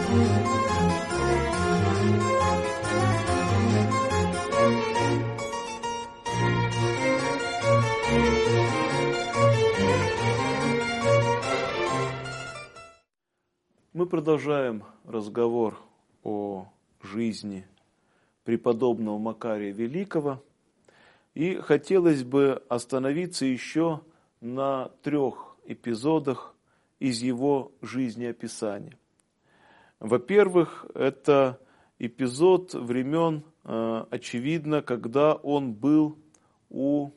Мы продолжаем разговор о жизни преподобного Макария Великого. И хотелось бы остановиться еще на 3 эпизодах из его жизнеописания. Во-первых, это эпизод времен, очевидно, когда он был у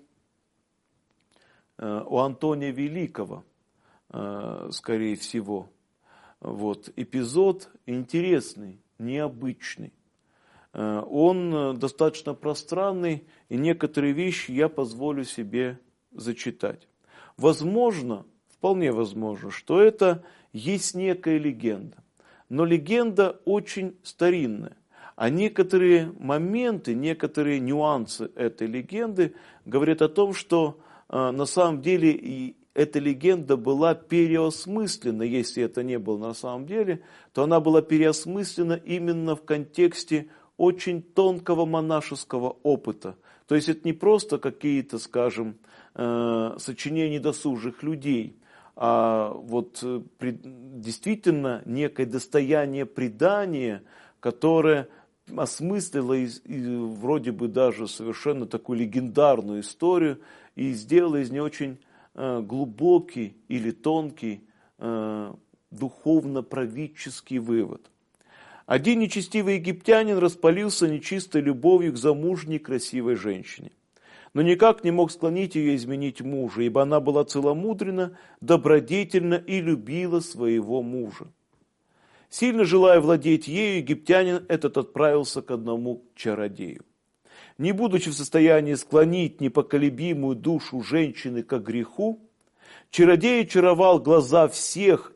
Антония Великого, скорее всего. Вот. Эпизод интересный, необычный. Он достаточно пространный, и некоторые вещи я позволю себе зачитать. Возможно, вполне возможно, что это есть некая легенда. Но легенда очень старинная. А некоторые моменты, некоторые нюансы этой легенды говорят о том, что на самом деле и эта легенда была переосмыслена, если это не было на самом деле, то она была переосмыслена именно в контексте очень тонкого монашеского опыта. То есть это не просто какие-то, скажем, сочинения досужих людей, а вот действительно некое достояние предания, которое осмыслило вроде бы даже совершенно такую легендарную историю и сделало из нее очень глубокий или тонкий духовно-праведческий вывод. Один нечестивый египтянин распалился нечистой любовью к замужней красивой женщине, но никак не мог склонить ее изменить мужа, ибо она была целомудренна, добродетельна и любила своего мужа. Сильно желая владеть ею, египтянин этот отправился к одному чародею. Не будучи в состоянии склонить непоколебимую душу женщины к греху, чародей очаровал глаза всех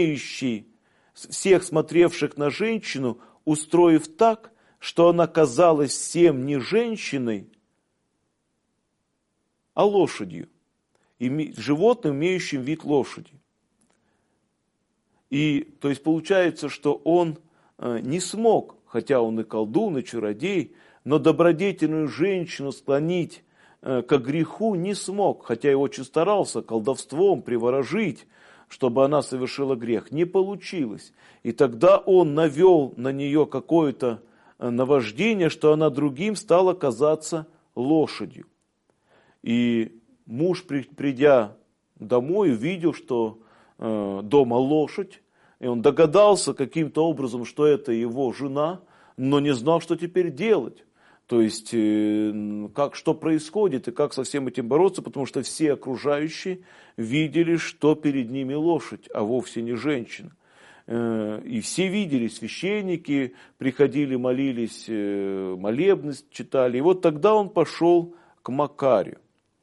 смотревших на женщину, устроив так, что она казалась всем не женщиной, а лошадью, животным, имеющим вид лошади. И то есть получается, что он не смог, хотя он и колдун, и чародей, но добродетельную женщину склонить к греху не смог, хотя и очень старался колдовством приворожить, чтобы она совершила грех. Не получилось. И тогда он навел на нее какое-то наваждение, что она другим стала казаться лошадью. И муж, придя домой, увидел, что дома лошадь, и он догадался каким-то образом, что это его жена, но не знал, что теперь делать. То есть, что происходит и как со всем этим бороться, потому что все окружающие видели, что перед ними лошадь, а вовсе не женщина. И все видели, священники приходили, молились, молебны читали. И вот тогда он пошел к Макарию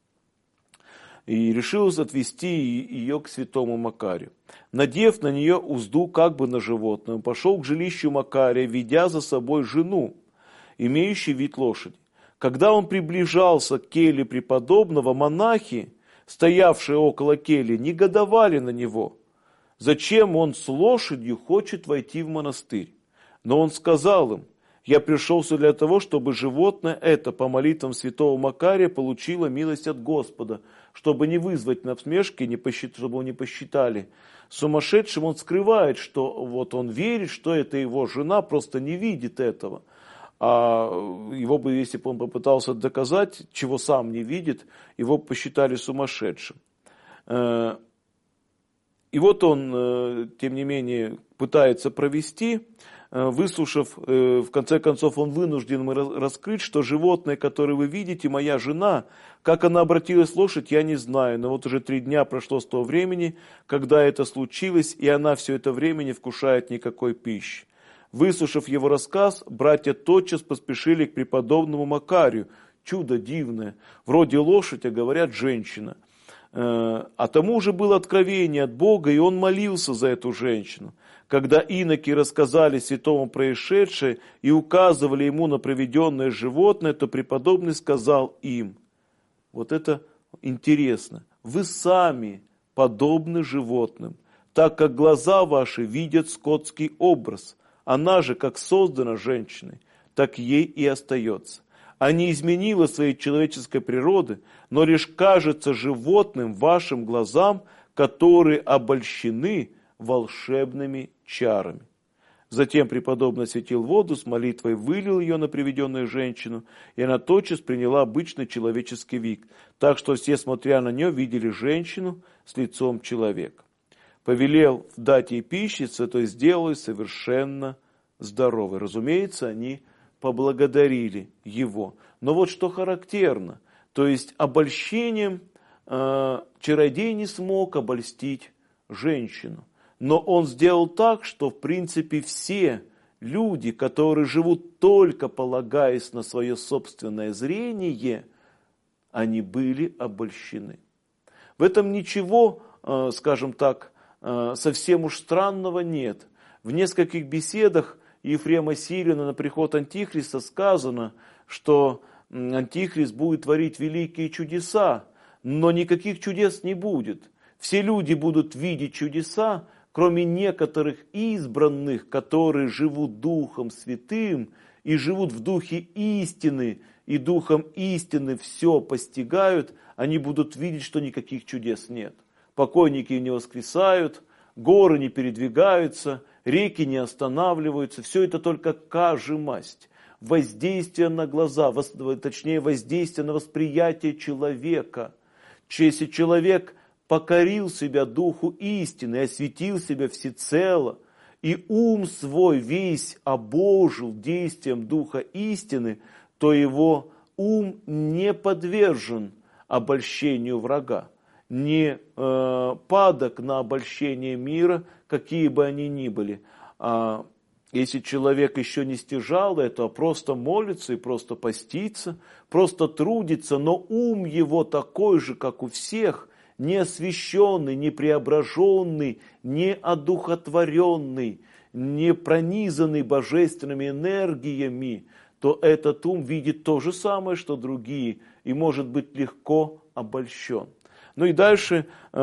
и решил отвести ее к святому Макарию. Надев на нее узду как бы на животное, он пошел к жилищу Макария, ведя за собой жену, имеющий вид лошади. Когда он приближался к келье преподобного, монахи, стоявшие около кельи, негодовали на него. Зачем он с лошадью хочет войти в монастырь? Но он сказал им: я пришел сюда для того, чтобы животное это по молитвам святого Макария получило милость от Господа, чтобы не вызвать насмешки, чтобы его не посчитали сумасшедшим. Он скрывает, что вот он верит, что это его жена, просто не видит этого. А его бы, если бы он попытался доказать, чего сам не видит, его бы посчитали сумасшедшим. И вот он, тем не менее, пытается провести, выслушав, в конце концов, он вынужден раскрыть, что животное, которое вы видите, моя жена, как она обратилась в лошадь, я не знаю, но вот уже 3 дня прошло с того времени, когда это случилось, и она все это время не вкушает никакой пищи. Выслушав его рассказ, братья тотчас поспешили к преподобному Макарию. Чудо дивное, вроде лошадь, а говорят женщина. А тому же было откровение от Бога, и он молился за эту женщину. Когда иноки рассказали святому происшедшее и указывали ему на приведенное животное, то преподобный сказал им: вот это интересно, вы сами подобны животным, так как глаза ваши видят скотский образ. Она же, как создана женщиной, так ей и остается. А не изменила своей человеческой природы, но лишь кажется животным вашим глазам, которые обольщены волшебными чарами. Затем преподобный осветил воду, с молитвой вылил ее на приведенную женщину, и она тотчас приняла обычный человеческий вид, так что все, смотря на нее, видели женщину с лицом человека. Повелел дать ей пищи, то есть сделал ее совершенно здоровой. Разумеется, они поблагодарили его. Но вот что характерно, то есть обольщением чародей не смог обольстить женщину. Но он сделал так, что в принципе все люди, которые живут только полагаясь на свое собственное зрение, они были обольщены. В этом ничего, скажем так, совсем уж странного нет. В нескольких беседах Ефрема Сирина на приход Антихриста сказано, что Антихрист будет творить великие чудеса, но никаких чудес не будет. Все люди будут видеть чудеса, кроме некоторых избранных, которые живут Духом Святым и живут в Духе истины, и Духом истины все постигают, они будут видеть, что никаких чудес нет. Покойники не воскресают, горы не передвигаются, реки не останавливаются, все это только кажемасть, воздействие на глаза, точнее воздействие на восприятие человека. Если человек покорил себя Духу истины, осветил себя всецело, и ум свой весь обожил действием Духа истины, то его ум не подвержен обольщению врага, не падок на обольщение мира, какие бы они ни были. А если человек еще не стяжал это, а просто молится и просто постится, просто трудится, но ум его такой же, как у всех, не освященный, не преображенный, не одухотворенный, не пронизанный божественными энергиями, то этот ум видит то же самое, что другие, и может быть легко обольщен. Ну и дальше,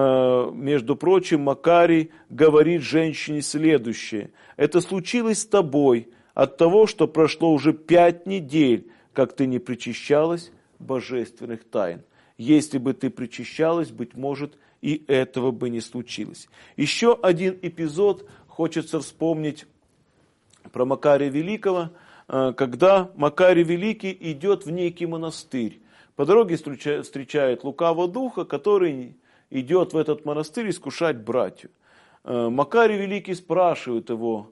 между прочим, Макарий говорит женщине следующее. «Это случилось с тобой от того, что прошло уже 5 недель, как ты не причащалась божественных тайн. Если бы ты причащалась, быть может, и этого бы не случилось». Еще один эпизод хочется вспомнить про Макария Великого, когда Макарий Великий идет в некий монастырь. По дороге встречает лукавого духа, который идет в этот монастырь искушать братью. Макарий Великий спрашивает его,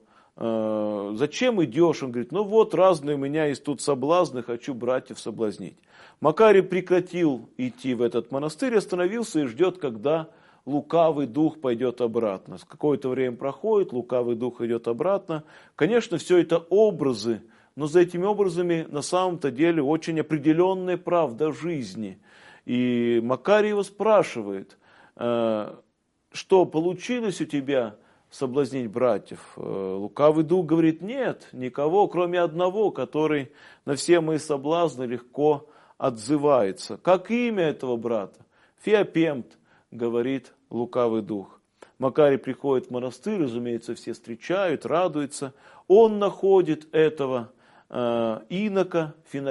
зачем идешь? Он говорит, ну вот разные у меня есть тут соблазны, хочу братьев соблазнить. Макарий прекратил идти в этот монастырь, остановился и ждет, когда лукавый дух пойдет обратно. Какое-то время проходит, лукавый дух идет обратно. Конечно, все это образы, но за этими образами на самом-то деле очень определенная правда жизни. И Макарий его спрашивает, что получилось у тебя соблазнить братьев? Лукавый дух говорит, нет, никого, кроме одного, который на все мои соблазны легко отзывается. Как имя этого брата? Феопемт, говорит лукавый дух. Макарий приходит в монастырь, разумеется, все встречают, радуются. Он находит этого инока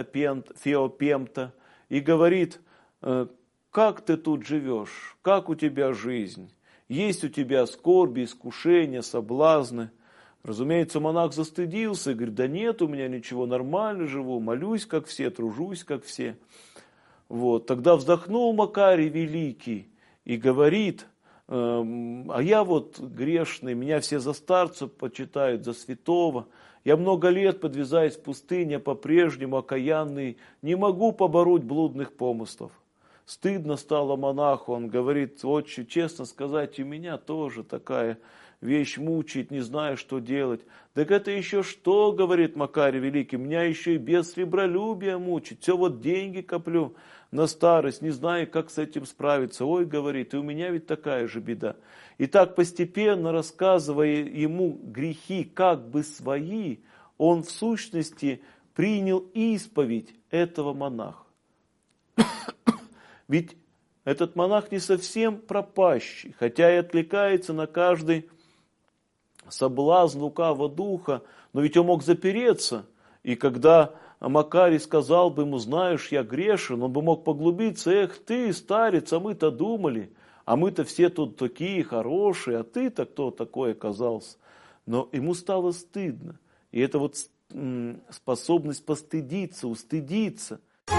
Феопемта и говорит, как ты тут живешь, как у тебя жизнь, есть у тебя скорби, искушения, соблазны. Разумеется, монах застыдился и говорит, да нет у меня ничего, нормально живу, молюсь как все, тружусь как все. Вот. Тогда вздохнул Макарий Великий и говорит, а я вот грешный, меня все за старца почитают, за святого. Я много лет подвязаюсь в пустыне, по-прежнему окаянный, не могу побороть блудных помыслов. Стыдно стало монаху, он говорит, отче, честно сказать, у меня тоже такая вещь мучает, не знаю, что делать. Так это еще что, говорит Макарий Великий, меня еще и без сребролюбия мучит, все вот деньги коплю на старость, не знаю, как с этим справиться. Ой, говорит, и у меня ведь такая же беда. И так постепенно, рассказывая ему грехи как бы свои, он в сущности принял исповедь этого монаха. Ведь этот монах не совсем пропащий, хотя и откликается на каждый соблазн лукавого духа, но ведь он мог запереться, и когда Макарий сказал бы ему: знаешь, я грешен, он бы мог поглубиться: эх ты, старец, а мы-то думали, а мы-то все тут такие хорошие, а ты-то кто такой оказался? Но ему стало стыдно, и это вот способность постыдиться, устыдиться.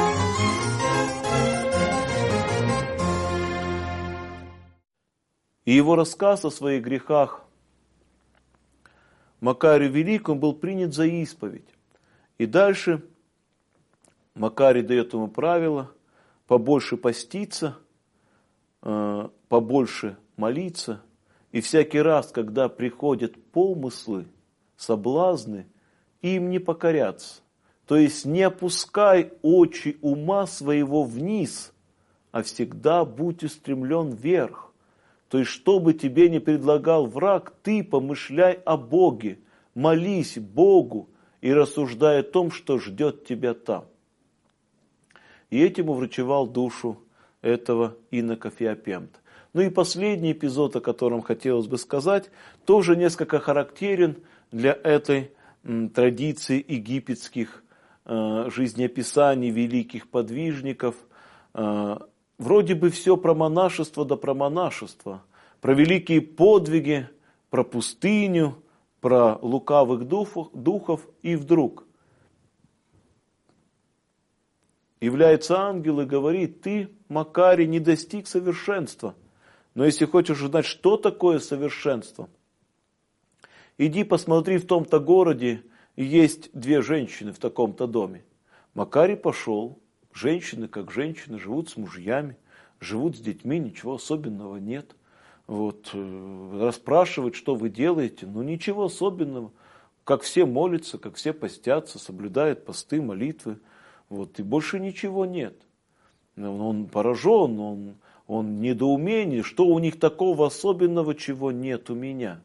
И его рассказ о своих грехах Макарию Великому был принят за исповедь. И дальше Макарий дает ему правило побольше поститься, побольше молиться. И всякий раз, когда приходят помыслы, соблазны, им не покоряться. То есть не опускай очи ума своего вниз, а всегда будь устремлен вверх. То есть, что бы тебе ни предлагал враг, ты помышляй о Боге, молись Богу и рассуждай о том, что ждет тебя там. И этим уврачевал душу этого инока Феопемта. Ну и последний эпизод, о котором хотелось бы сказать, тоже несколько характерен для этой традиции египетских жизнеописаний великих подвижников. Вроде бы все про монашество да про монашество, про великие подвиги, про пустыню, про лукавых духов, и вдруг является ангел и говорит: ты, Макарий, не достиг совершенства, но если хочешь узнать, что такое совершенство, иди посмотри, в том-то городе есть 2 женщины в таком-то доме. Макарий пошел. Женщины, как женщины, живут с мужьями, живут с детьми, ничего особенного нет. Вот, расспрашивают, что вы делаете, ну ничего особенного. Как все молятся, как все постятся, соблюдают посты, молитвы. Вот, и больше ничего нет. Он поражен, он недоумении, что у них такого особенного, чего нет у меня.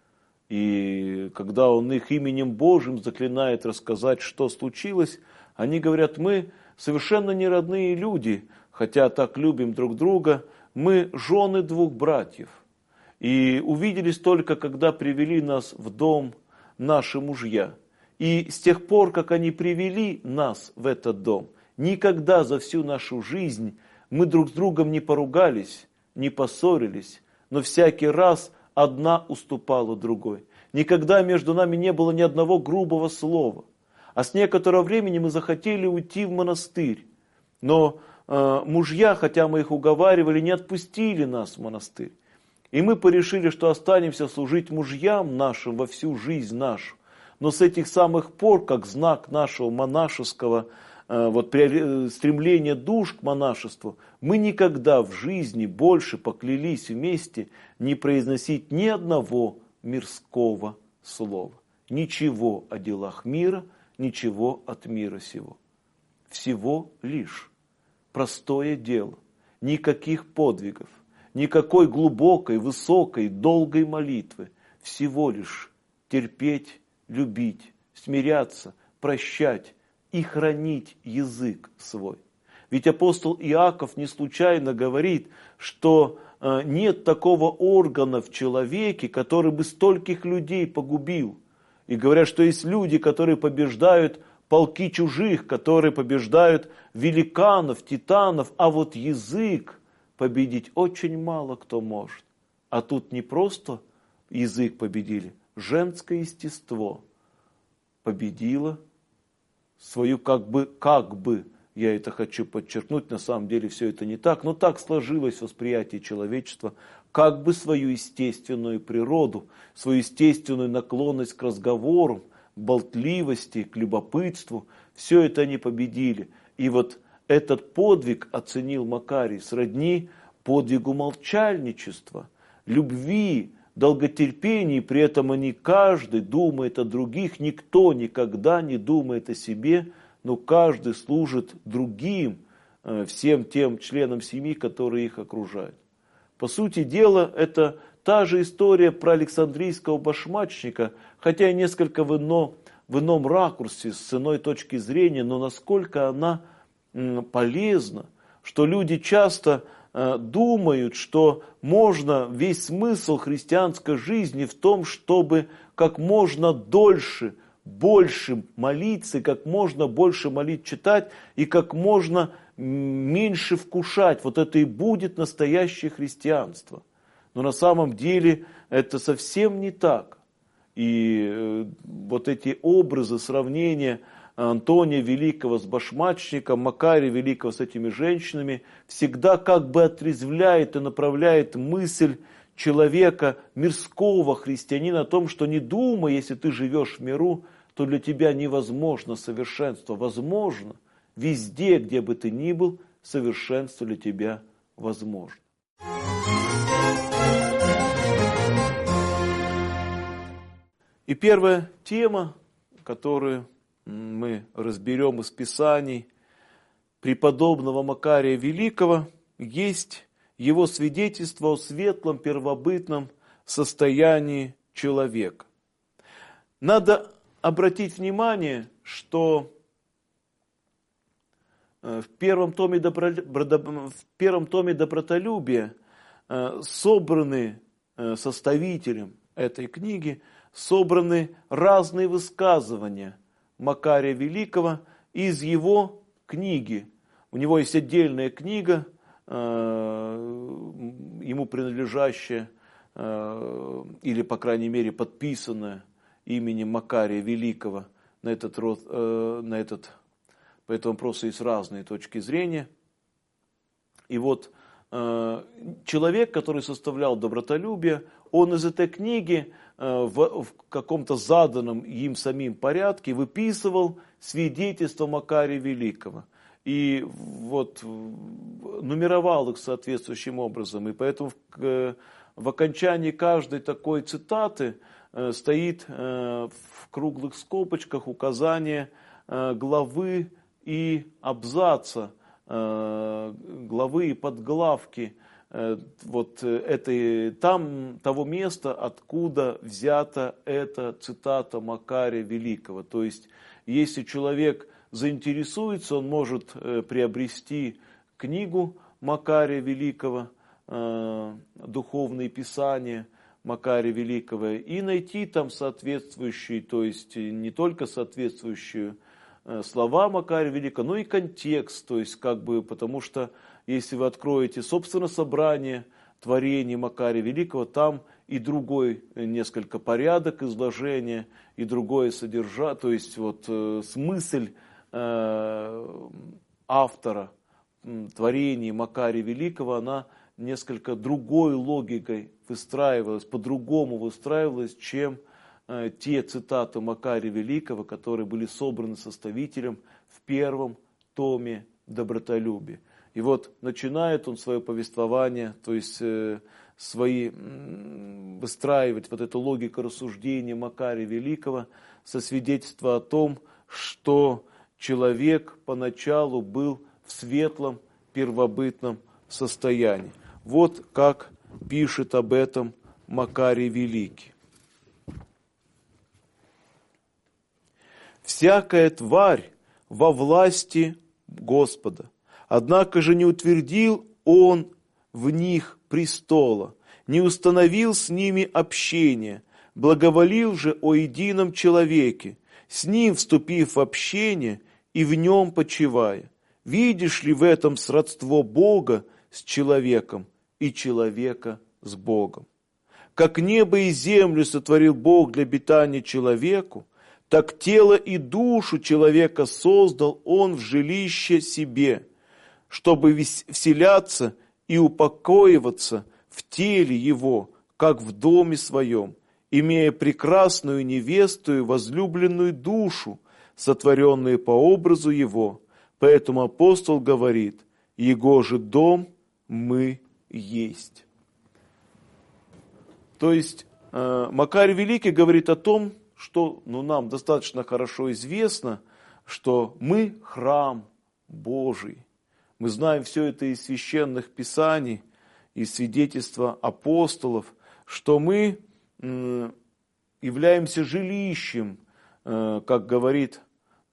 И когда он их именем Божьим заклинает рассказать, что случилось, они говорят: мы совершенно не родные люди, хотя так любим друг друга, мы жены 2 братьев. И увиделись только, когда привели нас в дом наши мужья. И с тех пор, как они привели нас в этот дом, никогда за всю нашу жизнь мы друг с другом не поругались, не поссорились, но всякий раз одна уступала другой. Никогда между нами не было ни одного грубого слова. А с некоторого времени мы захотели уйти в монастырь. Но мужья, хотя мы их уговаривали, не отпустили нас в монастырь. И мы порешили, что останемся служить мужьям нашим во всю жизнь нашу. Но с этих самых пор, как знак нашего монашеского стремления душ к монашеству, мы никогда в жизни больше поклялись вместе не произносить ни одного мирского слова. Ничего о делах мира, ничего от мира сего. Всего лишь простое дело, никаких подвигов, никакой глубокой, высокой, долгой молитвы. Всего лишь терпеть, любить, смиряться, прощать и хранить язык свой. Ведь апостол Иаков не случайно говорит, что нет такого органа в человеке, который бы стольких людей погубил. И говорят, что есть люди, которые побеждают полки чужих, которые побеждают великанов, титанов, а вот язык победить очень мало кто может. А тут не просто язык победили, женское естество победило свою как бы, я это хочу подчеркнуть, на самом деле все это не так, но так сложилось восприятие человечества, как бы свою естественную природу, свою естественную наклонность к разговору, к болтливости, к любопытству, все это они победили. И вот этот подвиг оценил Макарий сродни подвигу молчальничества, любви, долготерпении, при этом они каждый думает о других, никто никогда не думает о себе, но каждый служит другим, всем тем членам семьи, которые их окружают. По сути дела, это та же история про Александрийского башмачника, хотя и несколько в ином ракурсе, с иной точки зрения, но насколько она полезна, что люди часто думают, что можно, весь смысл христианской жизни в том, чтобы как можно дольше, больше молиться, и как можно больше молитв читать, и как можно меньше вкушать. Вот это и будет настоящее христианство. Но на самом деле это совсем не так. И вот эти образы, сравнения Антония Великого с башмачником, Макария Великого с этими женщинами, всегда как бы отрезвляет и направляет мысль человека, мирского христианина о том, что не думай, если ты живешь в миру, то для тебя невозможно совершенство. Возможно, везде, где бы ты ни был, совершенство для тебя возможно. И первая тема, которую мы разберем из Писаний преподобного Макария Великого, есть его свидетельство о светлом первобытном состоянии человека. Надо обратить внимание, что в первом томе «Добротолюбия» собраны составителем этой книги, собраны разные высказывания Макария Великого из его книги. У него есть отдельная книга, ему принадлежащая, или, по крайней мере, подписанная именем Макария Великого. По этому вопросу есть разные точки зрения. И вот человек, который составлял «Добротолюбие», он из этой книги в каком-то заданном им самим порядке выписывал свидетельства Макария Великого. И вот нумеровал их соответствующим образом. И поэтому в окончании каждой такой цитаты стоит в круглых скобочках указание главы и абзаца, главы и подглавки вот того места, откуда взята эта цитата Макария Великого. То есть, если человек заинтересуется, он может приобрести книгу Макария Великого, духовные писания Макария Великого, и найти там соответствующие, то есть не только соответствующую слова Макария Великого, но и контекст, то есть потому что если вы откроете, собственно, собрание творений Макария Великого, там и другой несколько порядок изложения, и другое содержание, то есть смысл автора творений Макария Великого, она несколько другой логикой выстраивалась, по-другому выстраивалась, чем те цитаты Макария Великого, которые были собраны составителем в первом томе «Добротолюбия». И вот начинает он свое повествование, то есть выстраивать вот эту логику рассуждения Макария Великого со свидетельства о том, что человек поначалу был в светлом первобытном состоянии. Вот как пишет об этом Макарий Великий. «Всякая тварь во власти Господа, однако же не утвердил Он в них престола, не установил с ними общение, благоволил же о едином человеке, с ним вступив в общение и в нем почивая. Видишь ли в этом сродство Бога с человеком и человека с Богом? Как небо и землю сотворил Бог для обитания человеку, так тело и душу человека создал Он в жилище себе, чтобы вселяться и упокоиваться в теле его, как в доме своем, имея прекрасную невесту и возлюбленную душу, сотворенную по образу его. Поэтому апостол говорит: «Его же дом мы есть». То есть Макарий Великий говорит о том, что нам достаточно хорошо известно, что мы храм Божий. Мы знаем все это из священных писаний, из свидетельства апостолов, что мы являемся жилищем, как говорит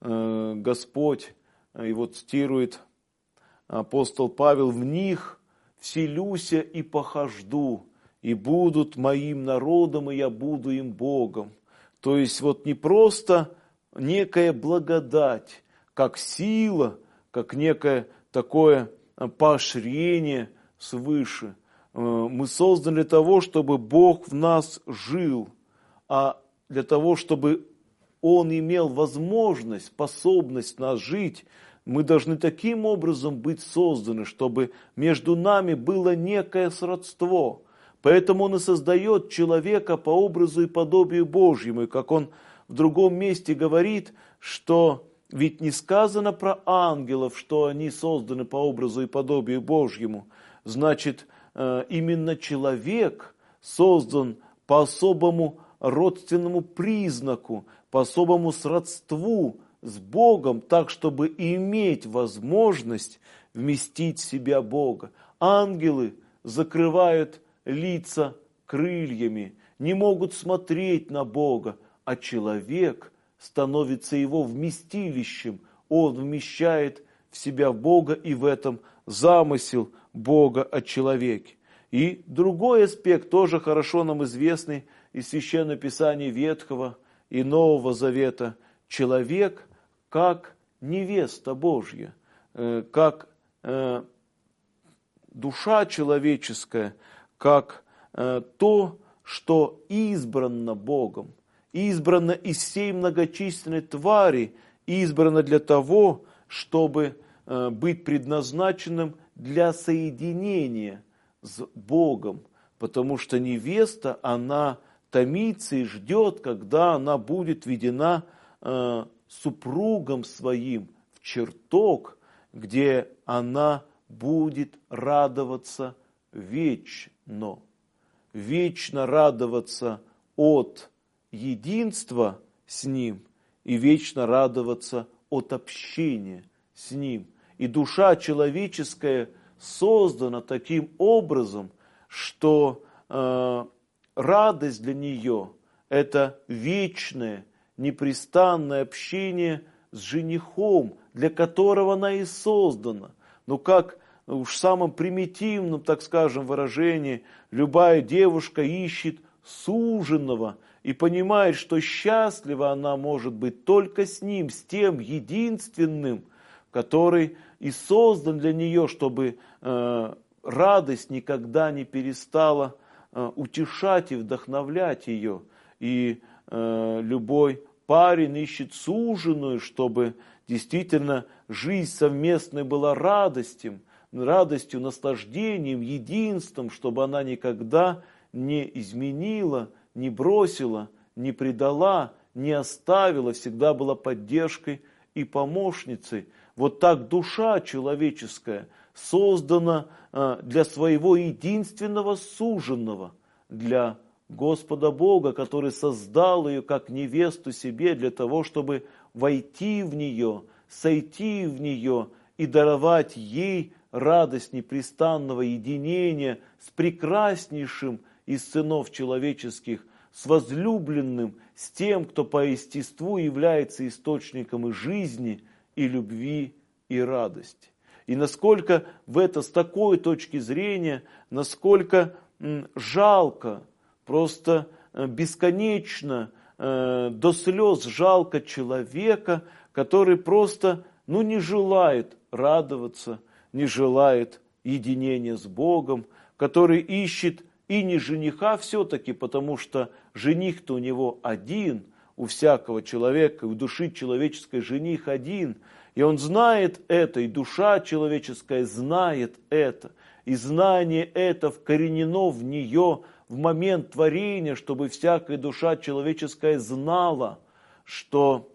Господь, и вот цитирует апостол Павел: «В них вселюся и похожду, и будут моим народом, и я буду им Богом. То есть вот не просто некая благодать, как сила, как некое такое поощрение свыше. Мы созданы для того, чтобы Бог в нас жил, а для того, чтобы Он имел возможность, способность в нас жить, мы должны таким образом быть созданы, чтобы между нами было некое сродство. Поэтому Он и создает человека по образу и подобию Божьему. И как Он в другом месте говорит, что ведь не сказано про ангелов, что они созданы по образу и подобию Божьему. Значит, именно человек создан по особому родственному признаку, по особому сродству с Богом, так, чтобы иметь возможность вместить в себя Бога. Ангелы закрывают лица крыльями, не могут смотреть на Бога, а человек становится его вместилищем, он вмещает в себя Бога, и в этом замысел Бога о человеке. И другой аспект, тоже хорошо нам известный из Священного Писания Ветхого и Нового Завета. Человек как невеста Божья, как душа человеческая, как то, что избрано Богом, избрано из всей многочисленной твари, избрано для того, чтобы быть предназначенным для соединения с Богом, потому что невеста, она томится и ждет, когда она будет введена супругом своим в чертог, где она будет радоваться вечно. Вечно радоваться от единства с Ним и вечно радоваться от общения с Ним. И душа человеческая создана таким образом, что радость для нее – это вечное, непрестанное общение с женихом, для которого она и создана. Но как уж в самом примитивном, так скажем, выражении, любая девушка ищет суженого и понимает, что счастлива она может быть только с ним, с тем единственным, который и создан для нее, чтобы радость никогда не перестала утешать и вдохновлять ее. И любой парень ищет суженую, чтобы действительно жизнь совместная была радостью, наслаждением, единством, чтобы она никогда не изменила, не бросила, не предала, не оставила, всегда была поддержкой и помощницей. Вот так душа человеческая создана для своего единственного суженого, для Господа Бога, который создал ее как невесту себе для того, чтобы войти в нее, сойти в нее и даровать ей радость непрестанного единения с прекраснейшим из сынов человеческих, с возлюбленным, с тем, кто по естеству является источником и жизни, и любви, и радости. И насколько с такой точки зрения, насколько жалко, просто бесконечно, до слез жалко человека, который просто не желает радоваться, не желает единения с Богом, который ищет и не жениха все-таки, потому что жених-то у него один, у всякого человека, у души человеческой жених один, и он знает это, и душа человеческая знает это, и знание это вкоренено в нее в момент творения, чтобы всякая душа человеческая знала, что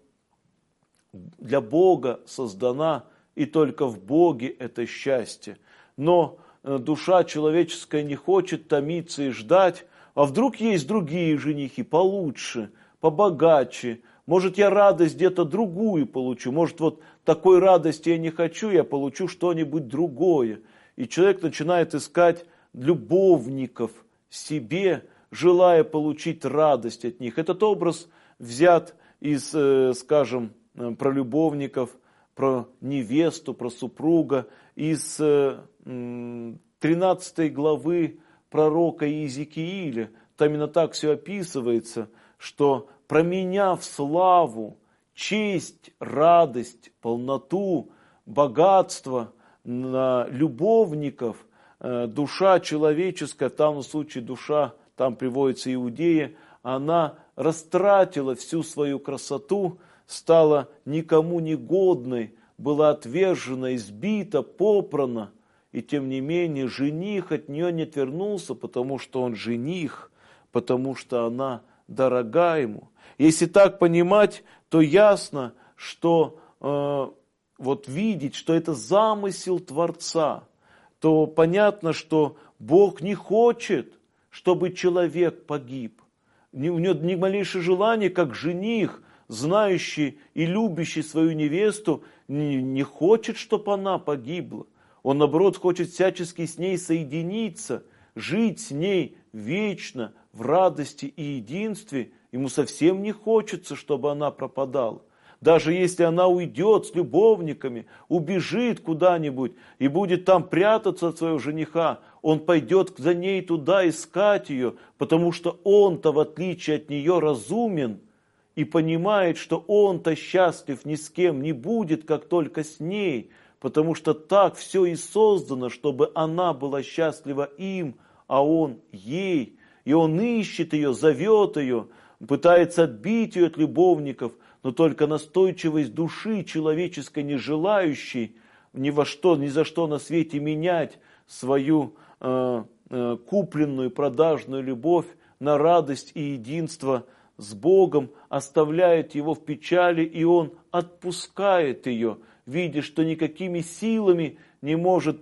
для Бога создана, и только в Боге это счастье. Но душа человеческая не хочет томиться и ждать, а вдруг есть другие женихи получше, побогаче, может, я радость где-то другую получу, может, вот такой радости я не хочу, я получу что-нибудь другое. И человек начинает искать любовников себе, желая получить радость от них. Этот образ взят из, скажем, про любовников, про невесту, про супруга, из 13 главы пророка Иезекииля. Там именно так все описывается, что променяв славу, честь, радость, полноту, богатство на любовников, душа человеческая, в данном случае душа, там приводится Иудея, она растратила всю свою красоту, стала никому не годной, была отвержена, избита, попрана. И тем не менее жених от нее не отвернулся, потому что он жених, потому что она дорога ему. Если так понимать, то ясно, что вот видеть, что это замысел Творца, то понятно, что Бог не хочет, чтобы человек погиб. У него ни малейшее желание, как жених, знающий и любящий свою невесту, не хочет, чтобы она погибла. Он, наоборот, хочет всячески с ней соединиться, жить с ней вечно, в радости и единстве. Ему совсем не хочется, чтобы она пропадала. Даже если она уйдет с любовниками, убежит куда-нибудь и будет там прятаться от своего жениха, он пойдет за ней туда искать ее, потому что он-то, в отличие от нее, разумен и понимает, что он-то счастлив ни с кем не будет, как только с ней, потому что так все и создано, чтобы она была счастлива им, а он ей. И он ищет ее, зовет ее, пытается отбить ее от любовников, но только настойчивость души человеческой, не желающей ни за что на свете менять свою купленную, продажную любовь на радость и единство с Богом, оставляет его в печали, и он отпускает ее, видя, что никакими силами не может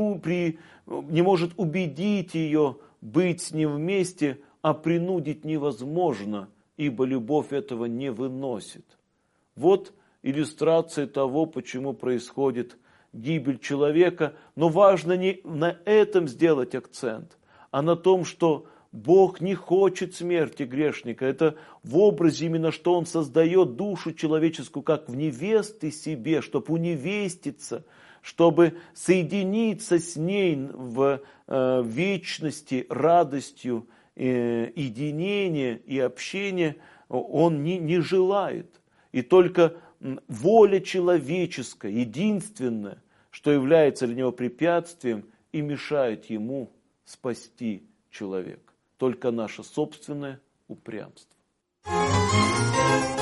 убедить ее быть с ним вместе, а принудить невозможно, ибо любовь этого не выносит. Вот иллюстрация того, почему происходит гибель человека. Но важно не на этом сделать акцент, а на том, что Бог не хочет смерти грешника. Это в образе именно, что Он создает душу человеческую, как в невесты себе, чтобы уневеститься, чтобы соединиться с ней в вечности, радостью, единения и общения. Он не желает. И только воля человеческая, единственная, что является для него препятствием и мешает ему спасти человека. Только наше собственное упрямство.